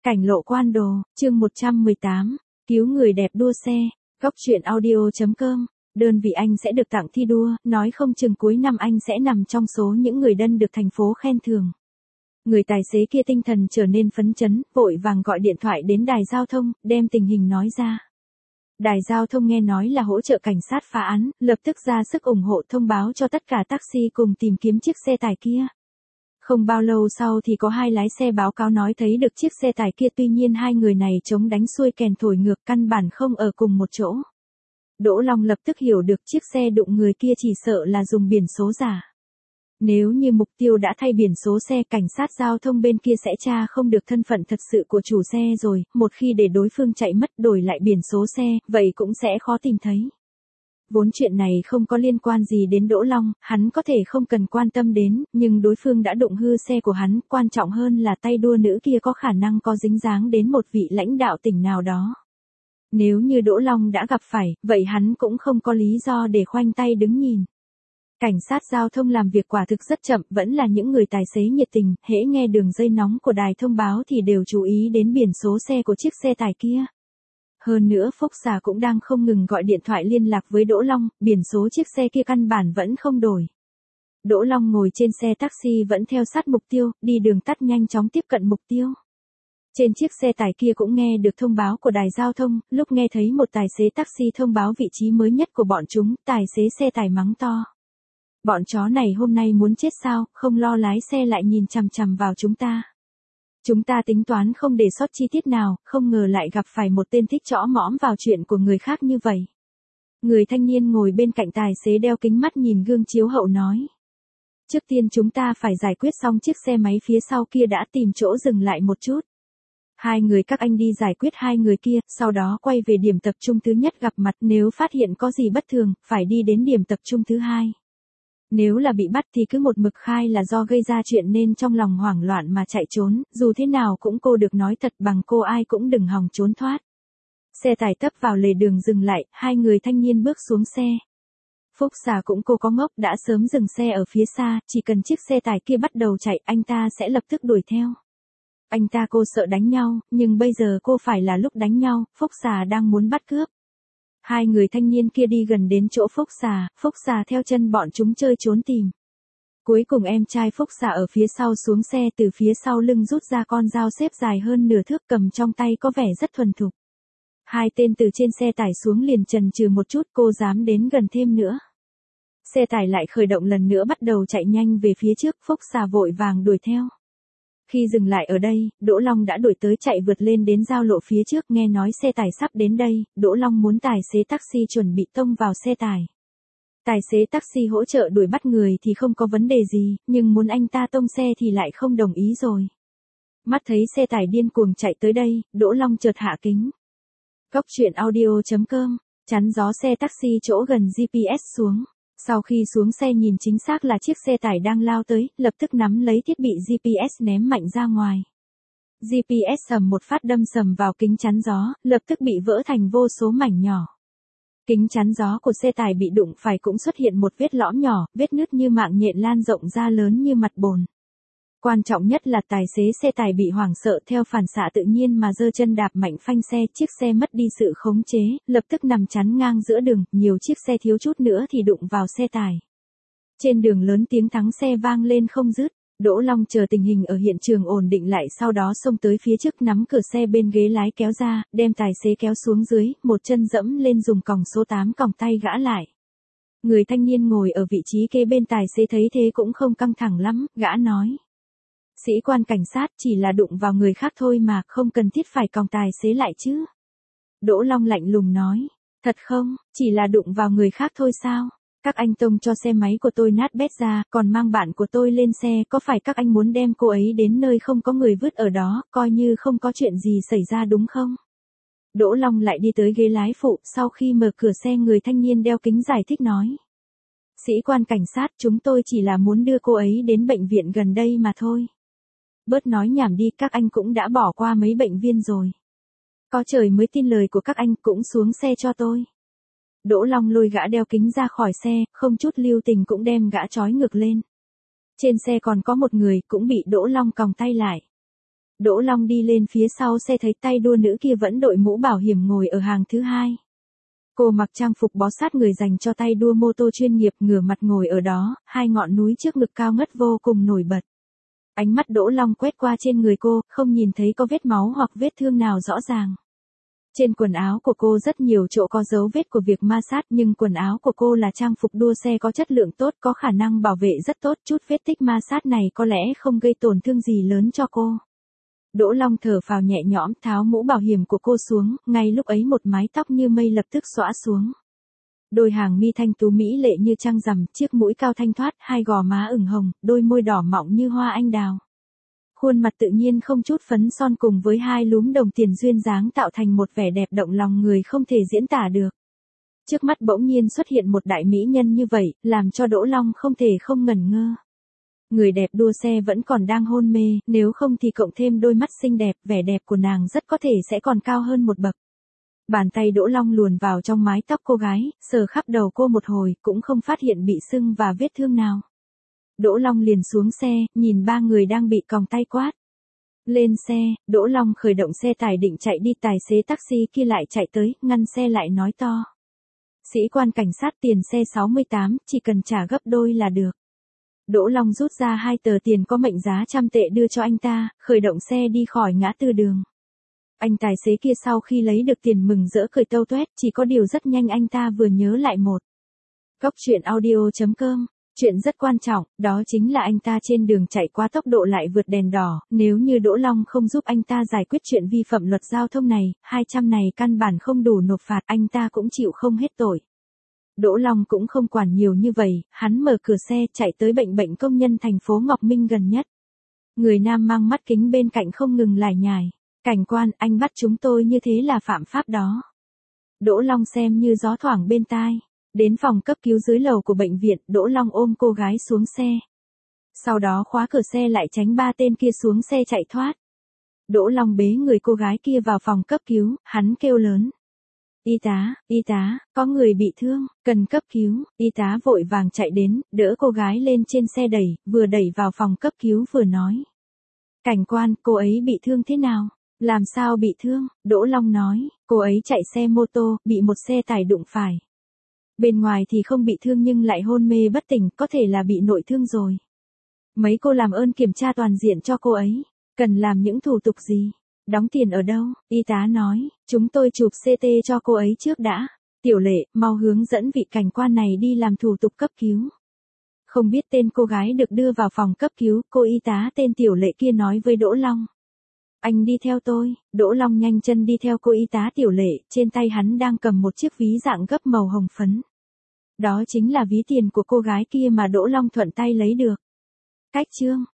Cảnh lộ quan đồ, chương 118, cứu người đẹp đua xe, góc truyện audio.com, đơn vị anh sẽ được tặng thi đua, nói không chừng cuối năm anh sẽ nằm trong số những người đân được thành phố khen thưởng. Người tài xế kia tinh thần trở nên phấn chấn, vội vàng gọi điện thoại đến đài giao thông, đem tình hình nói ra. Đài giao thông nghe nói là hỗ trợ cảnh sát phá án, lập tức ra sức ủng hộ thông báo cho tất cả taxi cùng tìm kiếm chiếc xe tải kia. Không bao lâu sau thì có hai lái xe báo cáo nói thấy được chiếc xe tải kia, tuy nhiên hai người này chống đánh xuôi kèn thổi ngược, căn bản không ở cùng một chỗ. Đỗ Long lập tức hiểu được chiếc xe đụng người kia chỉ sợ là dùng biển số giả. Nếu như mục tiêu đã thay biển số xe, cảnh sát giao thông bên kia sẽ tra không được thân phận thật sự của chủ xe rồi, một khi để đối phương chạy mất đổi lại biển số xe, vậy cũng sẽ khó tìm thấy. Vốn chuyện này không có liên quan gì đến Đỗ Long, hắn có thể không cần quan tâm đến, nhưng đối phương đã đụng hư xe của hắn, quan trọng hơn là tay đua nữ kia có khả năng có dính dáng đến một vị lãnh đạo tỉnh nào đó. Nếu như Đỗ Long đã gặp phải, vậy hắn cũng không có lý do để khoanh tay đứng nhìn. Cảnh sát giao thông làm việc quả thực rất chậm, vẫn là những người tài xế nhiệt tình, hễ nghe đường dây nóng của đài thông báo thì đều chú ý đến biển số xe của chiếc xe tải kia. Hơn nữa Phúc Xà cũng đang không ngừng gọi điện thoại liên lạc với Đỗ Long, biển số chiếc xe kia căn bản vẫn không đổi. Đỗ Long ngồi trên xe taxi vẫn theo sát mục tiêu, đi đường tắt nhanh chóng tiếp cận mục tiêu. Trên chiếc xe tải kia cũng nghe được thông báo của đài giao thông, lúc nghe thấy một tài xế taxi thông báo vị trí mới nhất của bọn chúng, tài xế xe tải mắng to. Bọn chó này hôm nay muốn chết sao, không lo lái xe lại nhìn chằm chằm vào chúng ta. Chúng ta tính toán không để sót chi tiết nào, không ngờ lại gặp phải một tên thích chõ mõm vào chuyện của người khác như vậy. Người thanh niên ngồi bên cạnh tài xế đeo kính mắt nhìn gương chiếu hậu nói. Trước tiên chúng ta phải giải quyết xong chiếc xe máy phía sau kia đã, tìm chỗ dừng lại một chút. Hai người các anh đi giải quyết hai người kia, sau đó quay về điểm tập trung thứ nhất gặp mặt, nếu phát hiện có gì bất thường, phải đi đến điểm tập trung thứ hai. Nếu là bị bắt thì cứ một mực khai là do gây ra chuyện nên trong lòng hoảng loạn mà chạy trốn, dù thế nào cũng cô được nói thật bằng cô ai cũng đừng hòng trốn thoát. Xe tải tấp vào lề đường dừng lại, hai người thanh niên bước xuống xe. Phúc Xà cũng cô có ngốc, đã sớm dừng xe ở phía xa, chỉ cần chiếc xe tải kia bắt đầu chạy anh ta sẽ lập tức đuổi theo. Anh ta cô sợ đánh nhau, nhưng bây giờ cô phải là lúc đánh nhau, Phúc Xà đang muốn bắt cướp. Hai người thanh niên kia đi gần đến chỗ Phúc Xà theo chân bọn chúng chơi trốn tìm. Cuối cùng em trai Phúc Xà ở phía sau xuống xe, từ phía sau lưng rút ra con dao xếp dài hơn nửa thước, cầm trong tay có vẻ rất thuần thục. Hai tên từ trên xe tải xuống liền chần chừ một chút, cô dám đến gần thêm nữa. Xe tải lại khởi động lần nữa, bắt đầu chạy nhanh về phía trước, Phúc Xà vội vàng đuổi theo. Khi dừng lại ở đây, Đỗ Long đã đuổi tới, chạy vượt lên đến giao lộ phía trước, nghe nói xe tải sắp đến đây, Đỗ Long muốn tài xế taxi chuẩn bị tông vào xe tải. Tài xế taxi hỗ trợ đuổi bắt người thì không có vấn đề gì, nhưng muốn anh ta tông xe thì lại không đồng ý rồi. Mắt thấy xe tải điên cuồng chạy tới đây, Đỗ Long chợt hạ kính. Góc truyện audio.com, chắn gió xe taxi chỗ gần GPS xuống. Sau khi xuống xe nhìn chính xác là chiếc xe tải đang lao tới, lập tức nắm lấy thiết bị GPS ném mạnh ra ngoài. GPS sầm một phát đâm sầm vào kính chắn gió, lập tức bị vỡ thành vô số mảnh nhỏ. Kính chắn gió của xe tải bị đụng phải cũng xuất hiện một vết lõm nhỏ, vết nứt như mạng nhện lan rộng ra lớn như mặt bồn. Quan trọng nhất là tài xế xe tải bị hoảng sợ, theo phản xạ tự nhiên mà giơ chân đạp mạnh phanh xe, chiếc xe mất đi sự khống chế, lập tức nằm chắn ngang giữa đường, nhiều chiếc xe thiếu chút nữa thì đụng vào xe tải. Trên đường lớn tiếng thắng xe vang lên không dứt, Đỗ Long chờ tình hình ở hiện trường ổn định lại, sau đó xông tới phía trước nắm cửa xe bên ghế lái kéo ra, đem tài xế kéo xuống dưới, một chân dẫm lên dùng còng số 8 còng tay gã lại. Người thanh niên ngồi ở vị trí kế bên tài xế thấy thế cũng không căng thẳng lắm, gã nói. Sĩ quan cảnh sát, chỉ là đụng vào người khác thôi mà, không cần thiết phải còng tài xế lại chứ. Đỗ Long lạnh lùng nói, thật không, chỉ là đụng vào người khác thôi sao? Các anh tông cho xe máy của tôi nát bét ra, còn mang bạn của tôi lên xe, có phải các anh muốn đem cô ấy đến nơi không có người vứt ở đó, coi như không có chuyện gì xảy ra đúng không? Đỗ Long lại đi tới ghế lái phụ, sau khi mở cửa xe người thanh niên đeo kính giải thích nói. Sĩ quan cảnh sát, chúng tôi chỉ là muốn đưa cô ấy đến bệnh viện gần đây mà thôi. Bớt nói nhảm đi, các anh cũng đã bỏ qua mấy bệnh viên rồi. Có trời mới tin lời của các anh, cũng xuống xe cho tôi. Đỗ Long lôi gã đeo kính ra khỏi xe, không chút lưu tình cũng đem gã trói ngược lên. Trên xe còn có một người, cũng bị Đỗ Long còng tay lại. Đỗ Long đi lên phía sau xe thấy tay đua nữ kia vẫn đội mũ bảo hiểm ngồi ở hàng thứ hai. Cô mặc trang phục bó sát người dành cho tay đua mô tô chuyên nghiệp, ngửa mặt ngồi ở đó, hai ngọn núi trước ngực cao ngất vô cùng nổi bật. Ánh mắt Đỗ Long quét qua trên người cô, không nhìn thấy có vết máu hoặc vết thương nào rõ ràng. Trên quần áo của cô rất nhiều chỗ có dấu vết của việc ma sát, nhưng quần áo của cô là trang phục đua xe có chất lượng tốt, có khả năng bảo vệ rất tốt, chút vết tích ma sát này có lẽ không gây tổn thương gì lớn cho cô. Đỗ Long thở phào nhẹ nhõm, tháo mũ bảo hiểm của cô xuống, ngay lúc ấy một mái tóc như mây lập tức xõa xuống. Đôi hàng mi thanh tú mỹ lệ như trăng rằm, chiếc mũi cao thanh thoát, hai gò má ửng hồng, đôi môi đỏ mọng như hoa anh đào. Khuôn mặt tự nhiên không chút phấn son cùng với hai lúm đồng tiền duyên dáng tạo thành một vẻ đẹp động lòng người không thể diễn tả được. Trước mắt bỗng nhiên xuất hiện một đại mỹ nhân như vậy, làm cho Đỗ Long không thể không ngẩn ngơ. Người đẹp đua xe vẫn còn đang hôn mê, nếu không thì cộng thêm đôi mắt xinh đẹp, vẻ đẹp của nàng rất có thể sẽ còn cao hơn một bậc. Bàn tay Đỗ Long luồn vào trong mái tóc cô gái, sờ khắp đầu cô một hồi, cũng không phát hiện bị sưng và vết thương nào. Đỗ Long liền xuống xe, nhìn ba người đang bị còng tay quát. Lên xe, Đỗ Long khởi động xe tải định chạy đi, tài xế taxi kia lại chạy tới, ngăn xe lại nói to. Sĩ quan cảnh sát, tiền xe 68, chỉ cần trả gấp đôi là được. Đỗ Long rút ra 2 tờ tiền có mệnh giá 100 tệ đưa cho anh ta, khởi động xe đi khỏi ngã tư đường. Anh tài xế kia sau khi lấy được tiền mừng rỡ cười tâu tuét, chỉ có điều rất nhanh anh ta vừa nhớ lại một. Góc truyện audio.com. Chuyện rất quan trọng, đó chính là anh ta trên đường chạy quá tốc độ lại vượt đèn đỏ, nếu như Đỗ Long không giúp anh ta giải quyết chuyện vi phạm luật giao thông này, 200 này căn bản không đủ nộp phạt, anh ta cũng chịu không hết tội. Đỗ Long cũng không quản nhiều như vậy, hắn mở cửa xe chạy tới bệnh công nhân thành phố Ngọc Minh gần nhất. Người nam mang mắt kính bên cạnh không ngừng lải nhải. Cảnh quan, anh bắt chúng tôi như thế là phạm pháp đó. Đỗ Long xem như gió thoảng bên tai. Đến phòng cấp cứu dưới lầu của bệnh viện, Đỗ Long ôm cô gái xuống xe. Sau đó khóa cửa xe lại tránh ba tên kia xuống xe chạy thoát. Đỗ Long bế người cô gái kia vào phòng cấp cứu, hắn kêu lớn. Y tá, có người bị thương, cần cấp cứu. Y tá vội vàng chạy đến, đỡ cô gái lên trên xe đẩy, vừa đẩy vào phòng cấp cứu vừa nói. Cảnh quan, cô ấy bị thương thế nào? Làm sao bị thương? Đỗ Long nói, cô ấy chạy xe mô tô, bị một xe tải đụng phải. Bên ngoài thì không bị thương nhưng lại hôn mê bất tỉnh, có thể là bị nội thương rồi. Mấy cô làm ơn kiểm tra toàn diện cho cô ấy. Cần làm những thủ tục gì? Đóng tiền ở đâu? Y tá nói, chúng tôi chụp CT cho cô ấy trước đã. Tiểu Lệ, mau hướng dẫn vị cảnh quan này đi làm thủ tục cấp cứu. Không biết tên cô gái được đưa vào phòng cấp cứu, cô y tá tên Tiểu Lệ kia nói với Đỗ Long. Anh đi theo tôi. Đỗ Long nhanh chân đi theo cô y tá Tiểu Lệ, trên tay hắn đang cầm một chiếc ví dạng gấp màu hồng phấn. Đó chính là ví tiền của cô gái kia mà Đỗ Long thuận tay lấy được. Cách chương